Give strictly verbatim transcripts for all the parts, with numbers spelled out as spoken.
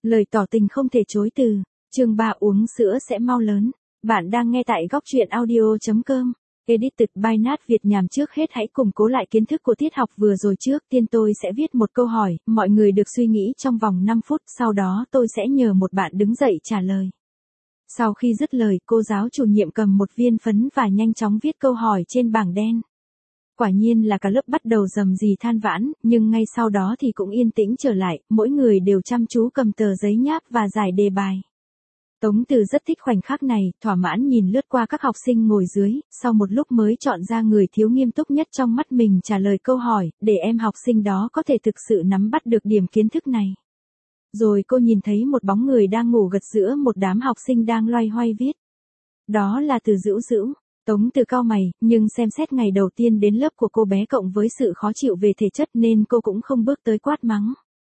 Lời tỏ tình không thể chối từ. Chương ba uống sữa sẽ mau lớn. Bạn đang nghe tại góc truyện audio chấm com. Edited by Nat Việt. Nhằm trước hết hãy củng cố lại kiến thức của tiết học vừa rồi. Trước tiên tôi sẽ viết một câu hỏi, mọi người được suy nghĩ trong vòng năm phút, sau đó tôi sẽ nhờ một bạn đứng dậy trả lời. Sau khi dứt lời, cô giáo chủ nhiệm cầm một viên phấn và nhanh chóng viết câu hỏi trên bảng đen. Quả nhiên là cả lớp bắt đầu rầm rì than vãn, nhưng ngay sau đó thì cũng yên tĩnh trở lại, mỗi người đều chăm chú cầm tờ giấy nháp và giải đề bài. Tống Từ rất thích khoảnh khắc này, thỏa mãn nhìn lướt qua các học sinh ngồi dưới, sau một lúc mới chọn ra người thiếu nghiêm túc nhất trong mắt mình trả lời câu hỏi, để em học sinh đó có thể thực sự nắm bắt được điểm kiến thức này. Rồi cô nhìn thấy một bóng người đang ngủ gật giữa một đám học sinh đang loay hoay viết. Đó là Từ Dữu Dữu. Tống Từ cau mày, nhưng xem xét ngày đầu tiên đến lớp của cô bé cộng với sự khó chịu về thể chất nên cô cũng không bước tới quát mắng.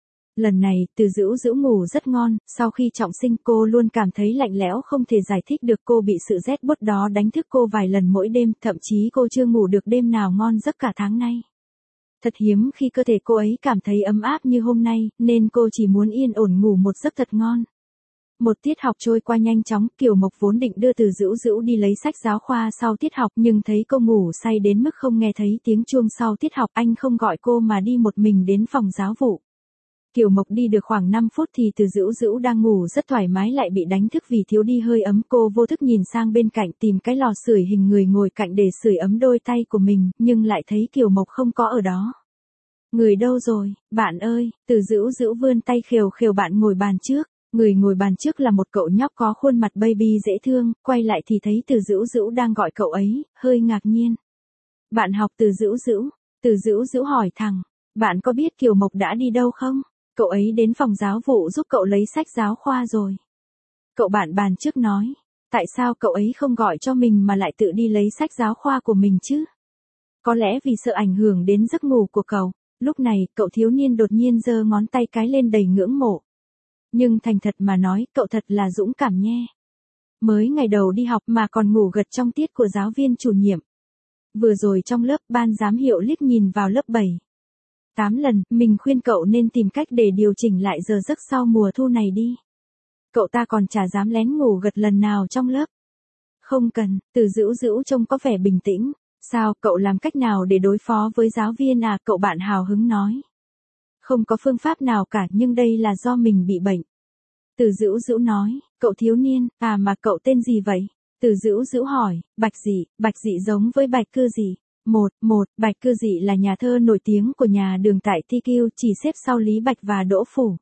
Lần này, Từ Dữu Dữu ngủ rất ngon, sau khi trọng sinh cô luôn cảm thấy lạnh lẽo không thể giải thích được, cô bị sự rét buốt đó đánh thức cô vài lần mỗi đêm, thậm chí cô chưa ngủ được đêm nào ngon giấc cả tháng nay. Thật hiếm khi cơ thể cô ấy cảm thấy ấm áp như hôm nay, nên cô chỉ muốn yên ổn ngủ một giấc thật ngon. Một tiết học trôi qua nhanh chóng, Kiều Mộc vốn định đưa Từ Dữu Dữu đi lấy sách giáo khoa sau tiết học, nhưng thấy cô ngủ say đến mức không nghe thấy tiếng chuông sau tiết học, anh không gọi cô mà đi một mình đến phòng giáo vụ. Kiều Mộc đi được khoảng năm phút thì Từ Dữu Dữu đang ngủ rất thoải mái lại bị đánh thức vì thiếu đi hơi ấm, cô vô thức nhìn sang bên cạnh tìm cái lò sưởi hình người ngồi cạnh để sưởi ấm đôi tay của mình, nhưng lại thấy Kiều Mộc không có ở đó. Người đâu rồi, bạn ơi? Từ Dữu Dữu vươn tay khều khều bạn ngồi bàn trước. Người ngồi bàn trước là một cậu nhóc có khuôn mặt baby dễ thương, quay lại thì thấy Từ Dữu Dữu đang gọi cậu ấy, hơi ngạc nhiên. Bạn học Từ Dữu Dữu? Từ Dữu Dữu hỏi thẳng, bạn có biết Kiều Mộc đã đi đâu không? Cậu ấy đến phòng giáo vụ giúp cậu lấy sách giáo khoa rồi. Cậu bạn bàn trước nói, tại sao cậu ấy không gọi cho mình mà lại tự đi lấy sách giáo khoa của mình chứ? Có lẽ vì sợ ảnh hưởng đến giấc ngủ của cậu. Lúc này, cậu thiếu niên đột nhiên giơ ngón tay cái lên đầy ngưỡng mộ. Nhưng thành thật mà nói, cậu thật là dũng cảm nhé. Mới ngày đầu đi học mà còn ngủ gật trong tiết của giáo viên chủ nhiệm. Vừa rồi trong lớp, ban giám hiệu liếc nhìn vào lớp bảy. tám lần, mình khuyên cậu nên tìm cách để điều chỉnh lại giờ giấc sau mùa thu này đi. Cậu ta còn chả dám lén ngủ gật lần nào trong lớp. Không cần, Từ Dữu Dữu trông có vẻ bình tĩnh. Sao, cậu làm cách nào để đối phó với giáo viên à? Cậu bạn hào hứng nói. Không có phương pháp nào cả, nhưng đây là do mình bị bệnh. Từ Dữu Dữu nói, cậu thiếu niên, à mà cậu tên gì vậy? Từ Dữu Dữu hỏi, Bạch Dị. Bạch Dị giống với Bạch Cư Dị. Một, một, Bạch Cư Dị là nhà thơ nổi tiếng của nhà Đường tại Thi Kiêu, chỉ xếp sau Lý Bạch và Đỗ Phủ.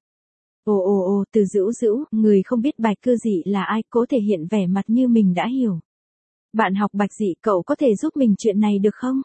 Ồ ồ ồ, Từ Dữu Dữu, người không biết Bạch Cư Dị là ai, cố thể hiện vẻ mặt như mình đã hiểu. Bạn học Bạch Dị, cậu có thể giúp mình chuyện này được không?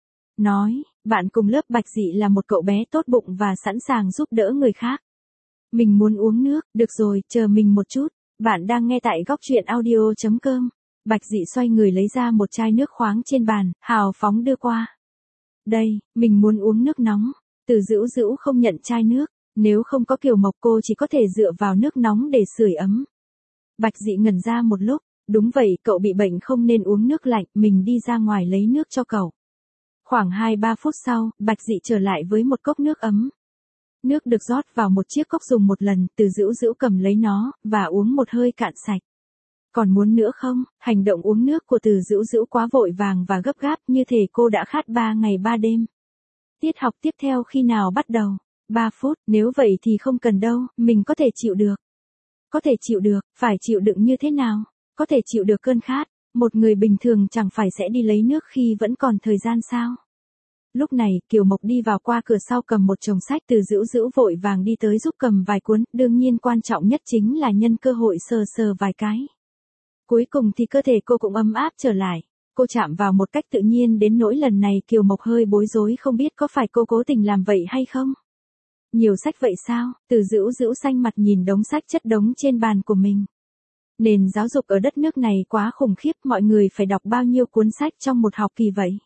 Nói, bạn cùng lớp Bạch Dị là một cậu bé tốt bụng và sẵn sàng giúp đỡ người khác. Mình muốn uống nước, được rồi, chờ mình một chút. Bạn đang nghe tại góc truyện audio chấm com. Bạch Dị xoay người lấy ra một chai nước khoáng trên bàn, hào phóng đưa qua. Đây, mình muốn uống nước nóng. Từ Dữu Dữu không nhận chai nước, nếu không có Kiều Mộc cô chỉ có thể dựa vào nước nóng để sưởi ấm. Bạch Dị ngẩn ra một lúc, đúng vậy, cậu bị bệnh không nên uống nước lạnh, mình đi ra ngoài lấy nước cho cậu. Khoảng hai ba phút sau, Bạch Dị trở lại với một cốc nước ấm. Nước được rót vào một chiếc cốc dùng một lần, Từ Dữu Dữu cầm lấy nó, và uống một hơi cạn sạch. Còn muốn nữa không? Hành động uống nước của Từ Dữu Dữu quá vội vàng và gấp gáp, như thể cô đã khát ba ngày ba đêm. Tiết học tiếp theo khi nào bắt đầu? ba phút, nếu vậy thì không cần đâu, mình có thể chịu được. Có thể chịu được, phải chịu đựng như thế nào? Có thể chịu được cơn khát. Một người bình thường chẳng phải sẽ đi lấy nước khi vẫn còn thời gian sao? Lúc này, Kiều Mộc đi vào qua cửa sau cầm một chồng sách, Từ Dữu Dữu vội vàng đi tới giúp cầm vài cuốn, đương nhiên quan trọng nhất chính là nhân cơ hội sờ sờ vài cái. Cuối cùng thì cơ thể cô cũng ấm áp trở lại. Cô chạm vào một cách tự nhiên đến nỗi lần này Kiều Mộc hơi bối rối không biết có phải cô cố tình làm vậy hay không. Nhiều sách vậy sao? Từ Dữu Dữu xanh mặt nhìn đống sách chất đống trên bàn của mình. Nền giáo dục ở đất nước này quá khủng khiếp, mọi người phải đọc bao nhiêu cuốn sách trong một học kỳ vậy?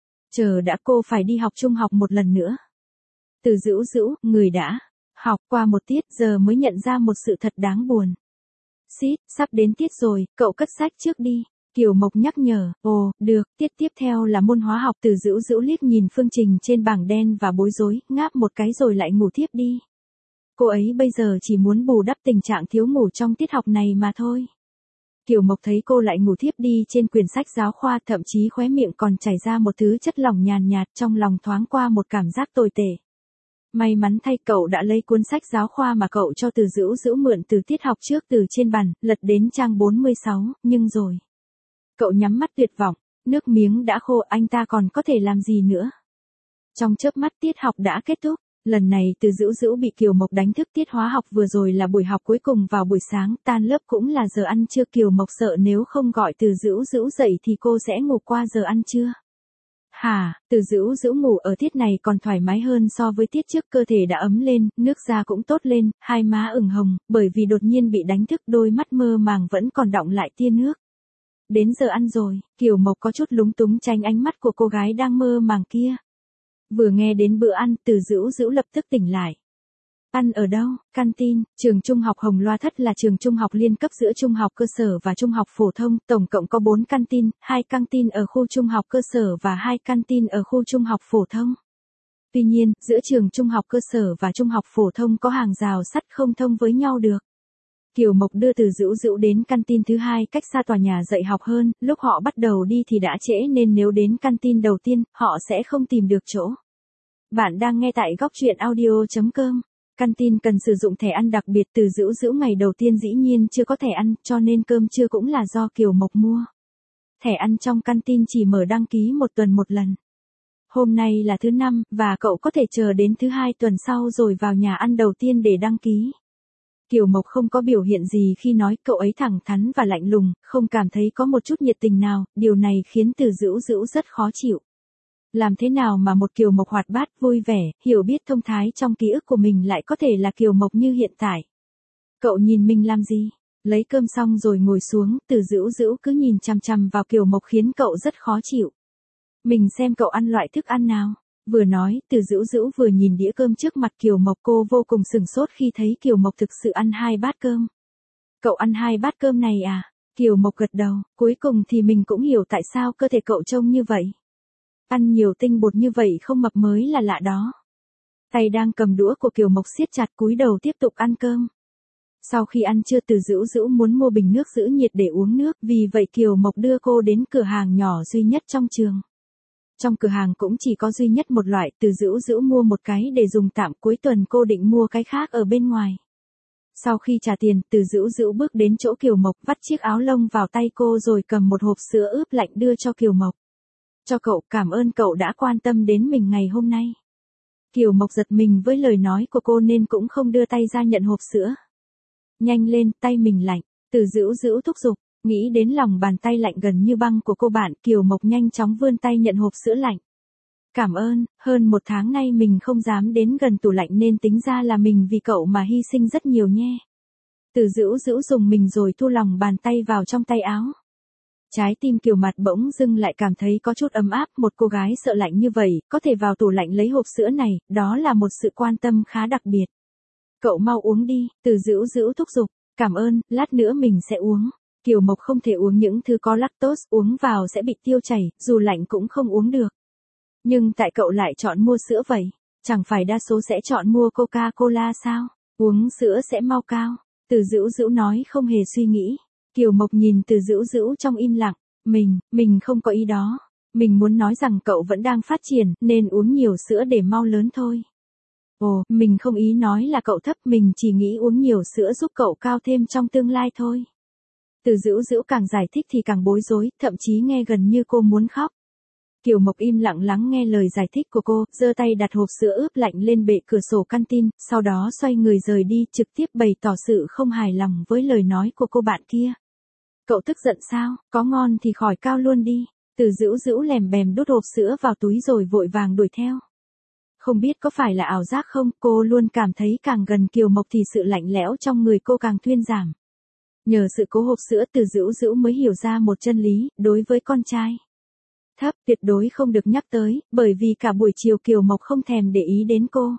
Chờ đã, cô phải đi học trung học một lần nữa. Từ Dữu Dữu, người đã học qua một tiết giờ mới nhận ra một sự thật đáng buồn. Xít, sắp đến tiết rồi, cậu cất sách trước đi. Kiều Mộc nhắc nhở, ồ, được, tiết tiếp theo là môn hóa học. Từ Dữu Dữu liếc nhìn phương trình trên bảng đen và bối rối, ngáp một cái rồi lại ngủ thiếp đi. cô ấy bây giờ chỉ muốn bù đắp tình trạng thiếu ngủ trong tiết học này mà thôi. Kiều Mộc thấy cô lại ngủ thiếp đi trên quyển sách giáo khoa, thậm chí khóe miệng còn chảy ra một thứ chất lỏng nhàn nhạt, trong lòng thoáng qua một cảm giác tồi tệ. May mắn thay cậu đã lấy cuốn sách giáo khoa mà cậu cho Từ Dữu Dữu mượn từ tiết học trước từ trên bàn, lật đến trang bốn mươi sáu, nhưng rồi. Cậu nhắm mắt tuyệt vọng, nước miếng đã khô, anh ta còn có thể làm gì nữa. Trong chớp mắt tiết học đã kết thúc. Lần này Từ Dữu Dữu bị Kiều Mộc đánh thức, tiết hóa học vừa rồi là buổi học cuối cùng vào buổi sáng, tan lớp cũng là giờ ăn trưa. Kiều Mộc sợ nếu không gọi Từ Dữu Dữu dậy thì cô sẽ ngủ qua giờ ăn trưa. Hả, Từ Dữu Dữu ngủ ở tiết này còn thoải mái hơn so với tiết trước, cơ thể đã ấm lên, nước da cũng tốt lên, hai má ửng hồng, bởi vì đột nhiên bị đánh thức, đôi mắt mơ màng vẫn còn đọng lại tia nước. Đến giờ ăn rồi, Kiều Mộc có chút lúng túng tránh ánh mắt của cô gái đang mơ màng kia. Vừa nghe đến bữa ăn, Từ Dữu Dữu lập tức tỉnh lại. Ăn ở đâu? Canteen. Trường trung học Hồng Loa Thất là trường trung học liên cấp giữa trung học cơ sở và trung học phổ thông, tổng cộng có bốn canteen, hai canteen ở khu trung học cơ sở và hai canteen ở khu trung học phổ thông. Tuy nhiên, giữa trường trung học cơ sở và trung học phổ thông có hàng rào sắt không thông với nhau được. Kiều Mộc đưa Từ Dữu Dữu đến canteen thứ hai cách xa tòa nhà dạy học hơn, lúc họ bắt đầu đi thì đã trễ nên nếu đến canteen đầu tiên, họ sẽ không tìm được chỗ. Bạn đang nghe tại góc truyện audio chấm com. Canteen cần sử dụng thẻ ăn đặc biệt. Từ Dữu Dữu ngày đầu tiên dĩ nhiên chưa có thẻ ăn, cho nên cơm trưa cũng là do Kiều Mộc mua. Thẻ ăn trong canteen chỉ mở đăng ký một tuần một lần. Hôm nay là thứ năm, và cậu có thể chờ đến thứ hai tuần sau rồi vào nhà ăn đầu tiên để đăng ký. Kiều Mộc không có biểu hiện gì khi nói, cậu ấy thẳng thắn và lạnh lùng, không cảm thấy có một chút nhiệt tình nào, điều này khiến Từ Dữu Dữu rất khó chịu. Làm thế nào mà một Kiều Mộc hoạt bát, vui vẻ, hiểu biết thông thái trong ký ức của mình lại có thể là Kiều Mộc như hiện tại? Cậu nhìn mình làm gì? Lấy cơm xong rồi ngồi xuống, Từ Dữu Dữu cứ nhìn chằm chằm vào Kiều Mộc khiến cậu rất khó chịu. Mình xem cậu ăn loại thức ăn nào? Vừa nói, Từ Dữu Dữu vừa nhìn đĩa cơm trước mặt Kiều Mộc, cô vô cùng sửng sốt khi thấy Kiều Mộc thực sự ăn hai bát cơm. Cậu ăn hai bát cơm này à? Kiều Mộc gật đầu, cuối cùng thì mình cũng hiểu tại sao cơ thể cậu trông như vậy. Ăn nhiều tinh bột như vậy không mập mới là lạ đó. Tay đang cầm đũa của Kiều Mộc siết chặt, cúi đầu tiếp tục ăn cơm. Sau khi ăn trưa, Từ Dữu Dữu muốn mua bình nước giữ nhiệt để uống nước, vì vậy Kiều Mộc đưa cô đến cửa hàng nhỏ duy nhất trong trường. Trong cửa hàng cũng chỉ có duy nhất một loại, Từ Dữu Dữu mua một cái để dùng tạm, cuối tuần cô định mua cái khác ở bên ngoài. Sau khi trả tiền, Từ Dữu Dữu bước đến chỗ Kiều Mộc, vắt chiếc áo lông vào tay cô rồi cầm một hộp sữa ướp lạnh đưa cho Kiều Mộc. Cho cậu, cảm ơn cậu đã quan tâm đến mình ngày hôm nay. Kiều Mộc giật mình với lời nói của cô nên cũng không đưa tay ra nhận hộp sữa. Nhanh lên, tay mình lạnh, Từ Dữu Dữu thúc giục. Nghĩ đến lòng bàn tay lạnh gần như băng của cô bạn, Kiều Mộc nhanh chóng vươn tay nhận hộp sữa lạnh. Cảm ơn, hơn một tháng nay mình không dám đến gần tủ lạnh nên tính ra là mình vì cậu mà hy sinh rất nhiều nhé. Từ Dữu Dữu dùng mình rồi thu lòng bàn tay vào trong tay áo. Trái tim Kiều Mặt bỗng dưng lại cảm thấy có chút ấm áp, một cô gái sợ lạnh như vậy, có thể vào tủ lạnh lấy hộp sữa này, đó là một sự quan tâm khá đặc biệt. Cậu mau uống đi, Từ Dữu Dữu thúc giục, cảm ơn, lát nữa mình sẽ uống. Kiều Mộc không thể uống những thứ có lactose, uống vào sẽ bị tiêu chảy, dù lạnh cũng không uống được. Nhưng tại cậu lại chọn mua sữa vậy? Chẳng phải đa số sẽ chọn mua Coca-Cola sao? Uống sữa sẽ mau cao. Từ Dữu Dữu nói không hề suy nghĩ. Kiều Mộc nhìn Từ Dữu Dữu trong im lặng. Mình, mình không có ý đó. Mình muốn nói rằng cậu vẫn đang phát triển, nên uống nhiều sữa để mau lớn thôi. Ồ, mình không ý nói là cậu thấp, mình chỉ nghĩ uống nhiều sữa giúp cậu cao thêm trong tương lai thôi. Từ Dữu Dữu càng giải thích thì càng bối rối, thậm chí nghe gần như cô muốn khóc. Kiều Mộc im lặng lắng nghe lời giải thích của cô, giơ tay đặt hộp sữa ướp lạnh lên bệ cửa sổ canteen, sau đó xoay người rời đi, trực tiếp bày tỏ sự không hài lòng với lời nói của cô bạn kia. Cậu tức giận sao? Có ngon thì khỏi cao luôn đi. Từ Dữu Dữu lèm bèm đút hộp sữa vào túi rồi vội vàng đuổi theo. Không biết có phải là ảo giác không, cô luôn cảm thấy càng gần Kiều Mộc thì sự lạnh lẽo trong người cô càng thuyên giảm. Nhờ sự cố hộp sữa, Từ Dữu Dữu mới hiểu ra một chân lý, đối với con trai thấp tuyệt đối không được nhắc tới, bởi vì cả buổi chiều Kiều Mộc không thèm để ý đến cô.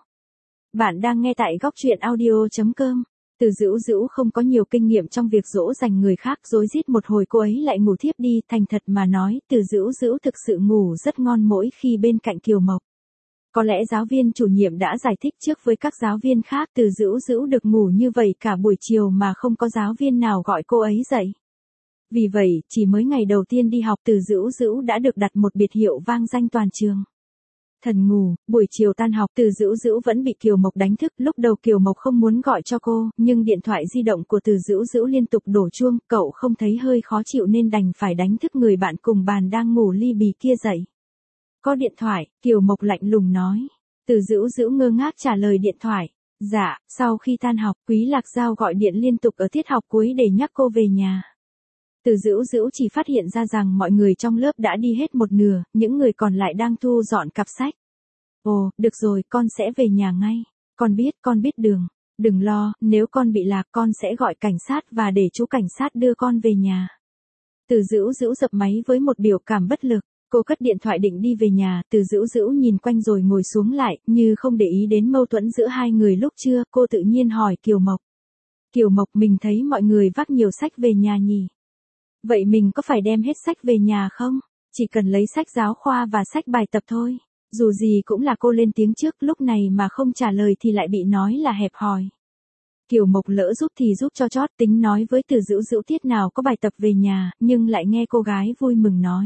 Bạn đang nghe tại góc truyện audio chấm com. Từ Dữu Dữu không có nhiều kinh nghiệm trong việc dỗ dành người khác, rối rít một hồi cô ấy lại ngủ thiếp đi, thành thật mà nói, Từ Dữu Dữu thực sự ngủ rất ngon mỗi khi bên cạnh Kiều Mộc. Có lẽ giáo viên chủ nhiệm đã giải thích trước với các giáo viên khác Từ Dữu Dữu được ngủ như vậy cả buổi chiều mà không có giáo viên nào gọi cô ấy dậy. Vì vậy, chỉ mới ngày đầu tiên đi học Từ Dữu Dữu đã được đặt một biệt hiệu vang danh toàn trường. Thần ngủ, buổi chiều tan học Từ Dữu Dữu vẫn bị Kiều Mộc đánh thức, lúc đầu Kiều Mộc không muốn gọi cho cô, nhưng điện thoại di động của Từ Dữu Dữu liên tục đổ chuông, cậu không thấy hơi khó chịu nên đành phải đánh thức người bạn cùng bàn đang ngủ li bì kia dậy. Có điện thoại, Kiều Mộc lạnh lùng nói. Từ Dữu Dữu ngơ ngác trả lời điện thoại. Dạ, sau khi tan học, Quý Lạc Giao gọi điện liên tục ở tiết học cuối để nhắc cô về nhà. Từ Dữu Dữu chỉ phát hiện ra rằng mọi người trong lớp đã đi hết một nửa, những người còn lại đang thu dọn cặp sách. Ồ, được rồi, con sẽ về nhà ngay. Con biết, con biết đường. Đừng lo, nếu con bị lạc con sẽ gọi cảnh sát và để chú cảnh sát đưa con về nhà. Từ Dữu Dữu dập máy với một biểu cảm bất lực. Cô cất điện thoại định đi về nhà, Từ Dữu Dữu nhìn quanh rồi ngồi xuống lại, như không để ý đến mâu thuẫn giữa hai người lúc trưa, cô tự nhiên hỏi Kiều Mộc. Kiều Mộc, mình thấy mọi người vác nhiều sách về nhà nhỉ? Vậy mình có phải đem hết sách về nhà không? Chỉ cần lấy sách giáo khoa và sách bài tập thôi. Dù gì cũng là cô lên tiếng trước, lúc này mà không trả lời thì lại bị nói là hẹp hòi. Kiều Mộc lỡ giúp thì giúp cho chót, tính nói với Từ Dữu Dữu tiết nào có bài tập về nhà, nhưng lại nghe cô gái vui mừng nói.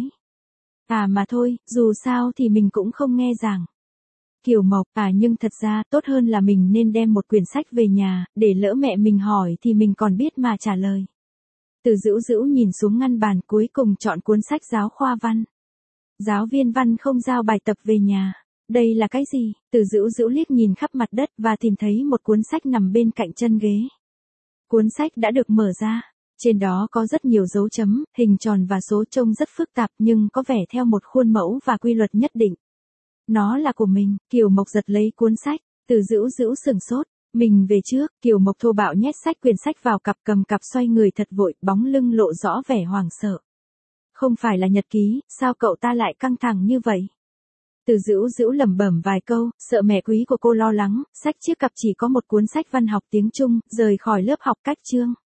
À mà thôi, dù sao thì mình cũng không nghe giảng. Kiều Mộc, à nhưng thật ra tốt hơn là mình nên đem một quyển sách về nhà, để lỡ mẹ mình hỏi thì mình còn biết mà trả lời. Từ Dữu Dữu nhìn xuống ngăn bàn, cuối cùng chọn cuốn sách giáo khoa văn. Giáo viên văn không giao bài tập về nhà. Đây là cái gì? Từ Dữu Dữu liếc nhìn khắp mặt đất và tìm thấy một cuốn sách nằm bên cạnh chân ghế. Cuốn sách đã được mở ra. Trên đó có rất nhiều dấu chấm, hình tròn và số trông rất phức tạp nhưng có vẻ theo một khuôn mẫu và quy luật nhất định. Nó là của mình. Kiều Mộc giật lấy cuốn sách. Từ Dữu Dữu sửng sốt. Mình về trước. Kiều Mộc thô bạo nhét sách quyển sách vào cặp, cầm cặp xoay người thật vội, bóng lưng lộ rõ vẻ hoảng sợ. Không phải là nhật ký, sao cậu ta lại căng thẳng như vậy? Từ Dữu Dữu lẩm bẩm vài câu, sợ mẹ quý của cô lo lắng, xách chiếc cặp chỉ có một cuốn sách văn học tiếng Trung, rời khỏi lớp học cách chương.